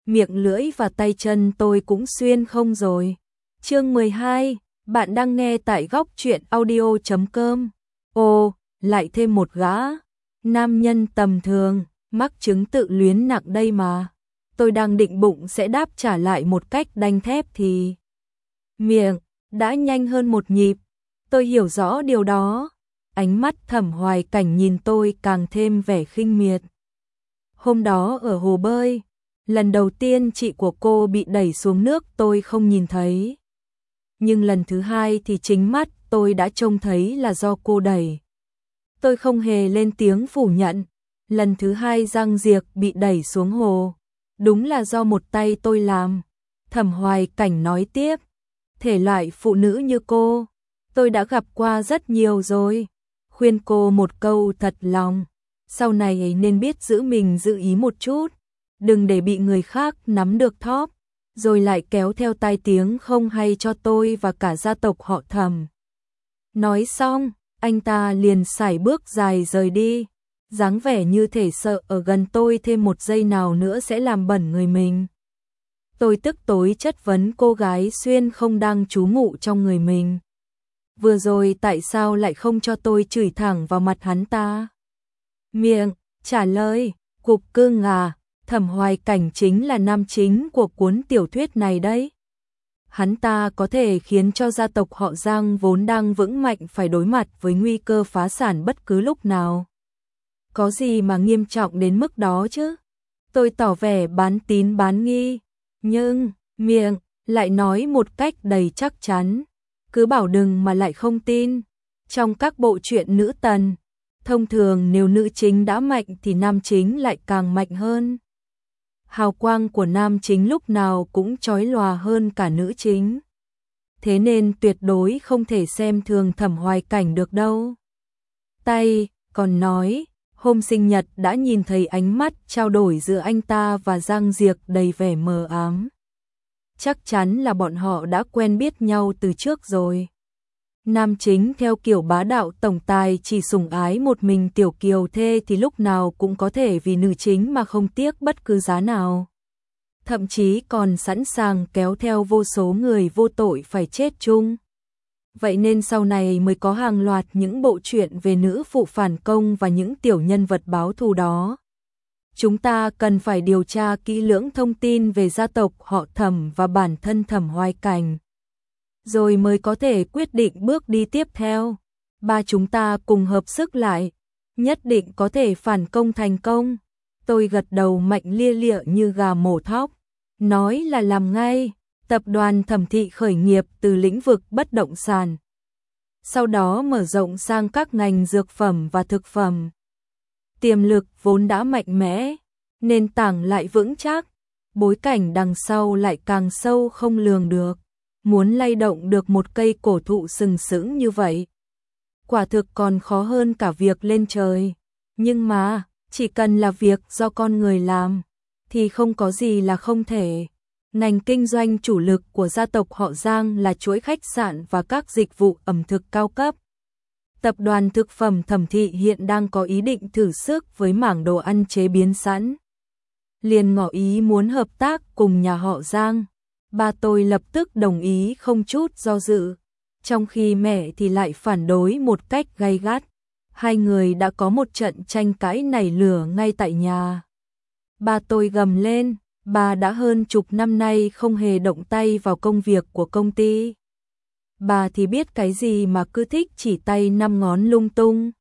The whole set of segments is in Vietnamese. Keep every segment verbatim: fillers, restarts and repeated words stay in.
miệng lưỡi và tay chân tôi cũng xuyên không rồi. Chương mười hai, bạn đang nghe tại góc truyện audio chấm com. Ồ, lại thêm một gã nam nhân tầm thường, mắc chứng tự luyến nặng đây mà. Tôi đang định bụng sẽ đáp trả lại một cách đanh thép thì miệng đã nhanh hơn một nhịp. Tôi hiểu rõ điều đó. Ánh mắt Thẩm Hoài Cảnh nhìn tôi càng thêm vẻ khinh miệt. Hôm đó ở hồ bơi, lần đầu tiên chị của cô bị đẩy xuống nước tôi không nhìn thấy. Nhưng lần thứ hai thì chính mắt tôi đã trông thấy là do cô đẩy. Tôi không hề lên tiếng phủ nhận. Lần thứ hai Giang Diệc bị đẩy xuống hồ, đúng là do một tay tôi làm. Thẩm Hoài Cảnh nói tiếp, thể loại phụ nữ như cô, tôi đã gặp qua rất nhiều rồi. Khuyên cô một câu thật lòng, sau này ấy nên biết giữ mình giữ ý một chút, đừng để bị người khác nắm được thóp, rồi lại kéo theo tai tiếng không hay cho tôi và cả gia tộc họ Thẩm. Nói xong, anh ta liền sải bước dài rời đi, dáng vẻ như thể sợ ở gần tôi thêm một giây nào nữa sẽ làm bẩn người mình. Tôi tức tối chất vấn cô gái xuyên không đang trú ngụ trong người mình. Vừa rồi tại sao lại không cho tôi chửi thẳng vào mặt hắn ta? Miệng trả lời, cục cưng à, Thẩm Hoài Cảnh chính là nam chính của cuốn tiểu thuyết này đấy. Hắn ta có thể khiến cho gia tộc họ Giang vốn đang vững mạnh phải đối mặt với nguy cơ phá sản bất cứ lúc nào. Có gì mà nghiêm trọng đến mức đó chứ? Tôi tỏ vẻ bán tín bán nghi, nhưng miệng lại nói một cách đầy chắc chắn. Cứ bảo đừng mà lại không tin. Trong các bộ truyện nữ tần, thông thường nếu nữ chính đã mạnh thì nam chính lại càng mạnh hơn. Hào quang của nam chính lúc nào cũng chói lòa hơn cả nữ chính. Thế nên tuyệt đối không thể xem thường Thẩm Hoài Cảnh được đâu. Tay còn nói, hôm sinh nhật đã nhìn thấy ánh mắt trao đổi giữa anh ta và Giang Diệc đầy vẻ mờ ám. Chắc chắn là bọn họ đã quen biết nhau từ trước rồi. Nam chính theo kiểu bá đạo tổng tài chỉ sủng ái một mình tiểu kiều thê thì lúc nào cũng có thể vì nữ chính mà không tiếc bất cứ giá nào. Thậm chí còn sẵn sàng kéo theo vô số người vô tội phải chết chung. Vậy nên sau này mới có hàng loạt những bộ truyện về nữ phụ phản công và những tiểu nhân vật báo thù đó. Chúng ta cần phải điều tra kỹ lưỡng thông tin về gia tộc họ Thẩm và bản thân Thẩm Hoài Cảnh, rồi mới có thể quyết định bước đi tiếp theo. Ba chúng ta cùng hợp sức lại, nhất định có thể phản công thành công. Tôi gật đầu mạnh lia lịa như gà mổ thóc, nói là làm ngay. Tập đoàn Thẩm Thị khởi nghiệp từ lĩnh vực bất động sản, sau đó mở rộng sang các ngành dược phẩm và thực phẩm. Tiềm lực vốn đã mạnh mẽ, nền tảng lại vững chắc, bối cảnh đằng sau lại càng sâu không lường được. Muốn lay động được một cây cổ thụ sừng sững như vậy, quả thực còn khó hơn cả việc lên trời. Nhưng mà, chỉ cần là việc do con người làm, thì không có gì là không thể. Ngành kinh doanh chủ lực của gia tộc họ Giang là chuỗi khách sạn và các dịch vụ ẩm thực cao cấp. Tập đoàn thực phẩm Thẩm Thị hiện đang có ý định thử sức với mảng đồ ăn chế biến sẵn. Liền ngỏ ý muốn hợp tác cùng nhà họ Giang. Ba tôi lập tức đồng ý không chút do dự, trong khi mẹ thì lại phản đối một cách gay gắt. Hai người đã có một trận tranh cãi nảy lửa ngay tại nhà. Ba tôi gầm lên, bà đã hơn chục năm nay không hề động tay vào công việc của công ty. Bà thì biết cái gì mà cứ thích chỉ tay năm ngón lung tung.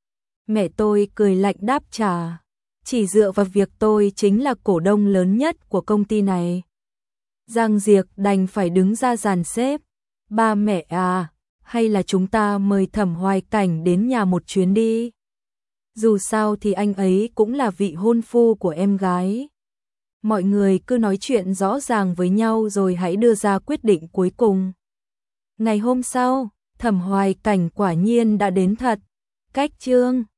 Mẹ tôi cười lạnh đáp trả, chỉ dựa vào việc tôi chính là cổ đông lớn nhất của công ty này. Giang Diệc đành phải đứng ra dàn xếp. Ba mẹ à, hay là chúng ta mời Thẩm Hoài Cảnh đến nhà một chuyến đi. Dù sao thì anh ấy cũng là vị hôn phu của em gái. Mọi người cứ nói chuyện rõ ràng với nhau rồi hãy đưa ra quyết định cuối cùng. Ngày hôm sau, Thẩm Hoài Cảnh quả nhiên đã đến thật. Cách chương